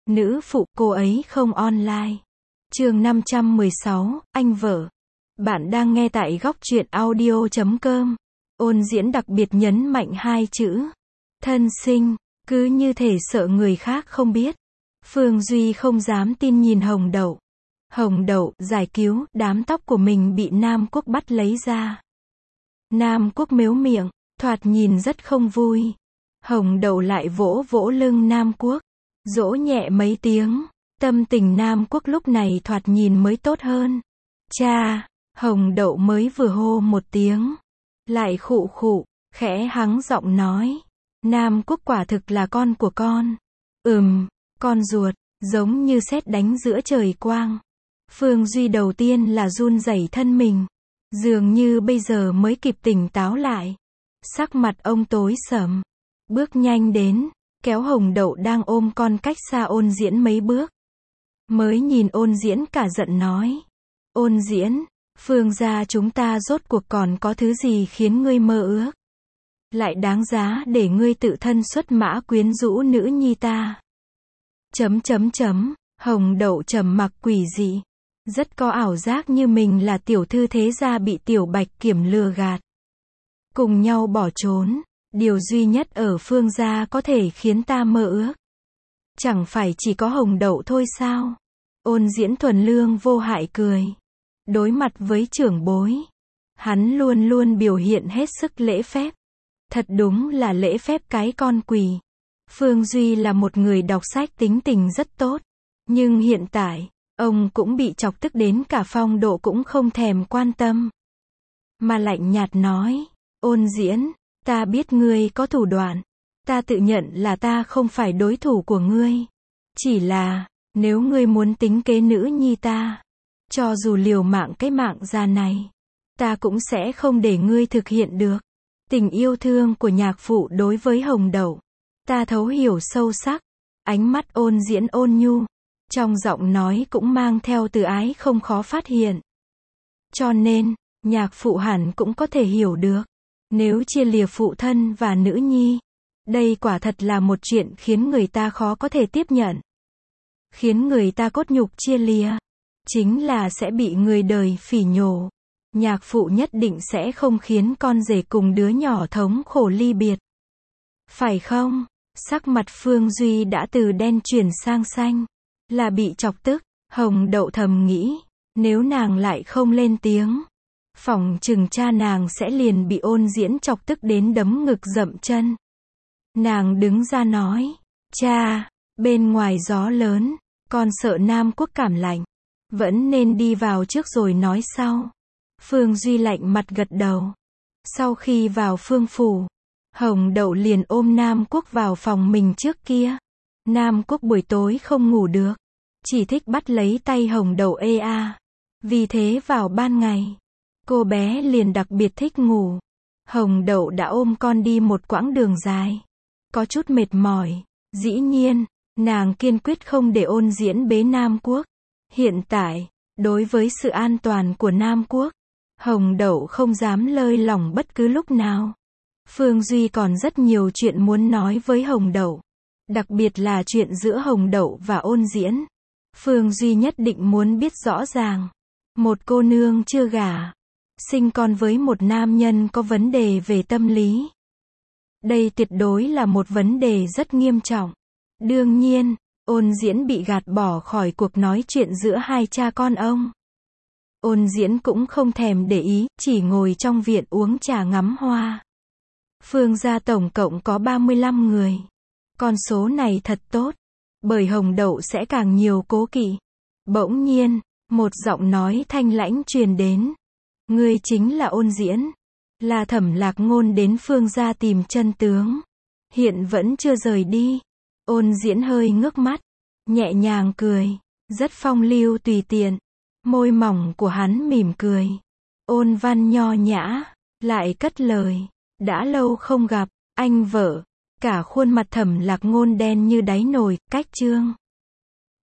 Nữ phụ cô ấy không online. Chương 516, anh vợ. Bạn đang nghe tại góc truyện audio.com. Ôn Diễn đặc biệt nhấn mạnh hai chữ thân sinh, cứ như thể sợ người khác không biết. Phương Duy không dám tin nhìn Hồng Đậu. Hồng Đậu giải cứu, đám tóc của mình bị Nam Quốc bắt lấy ra. Nam Quốc mếu miệng, thoạt nhìn rất không vui. Hồng Đậu lại vỗ vỗ lưng Nam Quốc, dỗ nhẹ mấy tiếng. Tâm tình Nam Quốc lúc này thoạt nhìn mới tốt hơn. Cha, Hồng Đậu mới vừa hô một tiếng, lại khụ khụ, khẽ hắng giọng nói. Nam Quốc quả thực là con của con. Con ruột, giống như sét đánh giữa trời quang. Phương Duy đầu tiên là run rẩy thân mình, dường như bây giờ mới kịp tỉnh táo lại. Sắc mặt ông tối sầm, bước nhanh đến, kéo Hồng Đậu đang ôm con cách xa Ôn Diễn mấy bước. Mới nhìn Ôn Diễn cả giận nói. Ôn Diễn, Phương gia chúng ta rốt cuộc còn có thứ gì khiến ngươi mơ ước? Lại đáng giá để ngươi tự thân xuất mã quyến rũ nữ nhi ta. Hồng Đậu trầm mặc quỷ dị. Rất có ảo giác như mình là tiểu thư thế gia bị Tiểu Bạch Kiểm lừa gạt. Cùng nhau bỏ trốn. Điều duy nhất ở Phương gia có thể khiến ta mơ ước. Chẳng phải chỉ có Hồng Đậu thôi sao? Ôn Diễn thuần lương vô hại cười. Đối mặt với trưởng bối, hắn luôn luôn biểu hiện hết sức lễ phép. Thật đúng là lễ phép cái con quỷ. Phương Duy là một người đọc sách tính tình rất tốt. Nhưng hiện tại, ông cũng bị chọc tức đến cả phong độ cũng không thèm quan tâm. Mà lạnh nhạt nói, Ôn Diễn, ta biết ngươi có thủ đoạn. Ta tự nhận là ta không phải đối thủ của ngươi. Chỉ là, nếu ngươi muốn tính kế nữ nhi ta, cho dù liều mạng cái mạng già này, ta cũng sẽ không để ngươi thực hiện được. Tình yêu thương của nhạc phụ đối với Hồng Đậu, ta thấu hiểu sâu sắc. Ánh mắt Ôn Diễn ôn nhu, trong giọng nói cũng mang theo từ ái không khó phát hiện. Cho nên, nhạc phụ hẳn cũng có thể hiểu được. Nếu chia lìa phụ thân và nữ nhi, đây quả thật là một chuyện khiến người ta khó có thể tiếp nhận. Khiến người ta cốt nhục chia lìa, chính là sẽ bị người đời phỉ nhổ. Nhạc phụ nhất định sẽ không khiến con rể cùng đứa nhỏ thống khổ ly biệt. Phải không? Sắc mặt Phương Duy đã từ đen chuyển sang xanh. Là bị chọc tức. Hồng Đậu thầm nghĩ, nếu nàng lại không lên tiếng, phỏng chừng cha nàng sẽ liền bị Ôn Diễn chọc tức đến đấm ngực dậm chân. Nàng đứng ra nói, cha, bên ngoài gió lớn, con sợ Nam Quốc cảm lạnh. Vẫn nên đi vào trước rồi nói sau. Phương Duy lạnh mặt gật đầu. Sau khi vào Phương phủ, Hồng Đậu liền ôm Nam Quốc vào phòng mình trước kia. Nam Quốc buổi tối không ngủ được, chỉ thích bắt lấy tay Hồng Đậu Vì thế vào ban ngày, cô bé liền đặc biệt thích ngủ. Hồng Đậu đã ôm con đi một quãng đường dài, có chút mệt mỏi. Dĩ nhiên, nàng kiên quyết không để Ôn Diễn bế Nam Quốc. Hiện tại, đối với sự an toàn của Nam Quốc, Hồng Đậu không dám lơi lỏng bất cứ lúc nào. Phương Duy còn rất nhiều chuyện muốn nói với Hồng Đậu. Đặc biệt là chuyện giữa Hồng Đậu và Ôn Diễn. Phương Duy nhất định muốn biết rõ ràng. Một cô nương chưa gả, sinh con với một nam nhân có vấn đề về tâm lý. Đây tuyệt đối là một vấn đề rất nghiêm trọng. Đương nhiên, Ôn Diễn bị gạt bỏ khỏi cuộc nói chuyện giữa hai cha con ông. Ôn Diễn cũng không thèm để ý, chỉ ngồi trong viện uống trà ngắm hoa. Phương gia tổng cộng có 35 người. Con số này thật tốt, bởi Hồng Đậu sẽ càng nhiều cố kỵ. Bỗng nhiên, một giọng nói thanh lãnh truyền đến. Ngươi chính là Ôn Diễn. Là Thẩm Lạc Ngôn đến Phương gia tìm chân tướng. Hiện vẫn chưa rời đi. Ôn Diễn hơi ngước mắt, nhẹ nhàng cười, rất phong lưu tùy tiện. Môi mỏng của hắn mỉm cười, ôn văn nho nhã, lại cất lời. Đã lâu không gặp, anh vợ. Cả khuôn mặt Thẩm Lạc Ngôn đen như đáy nồi, cách trương.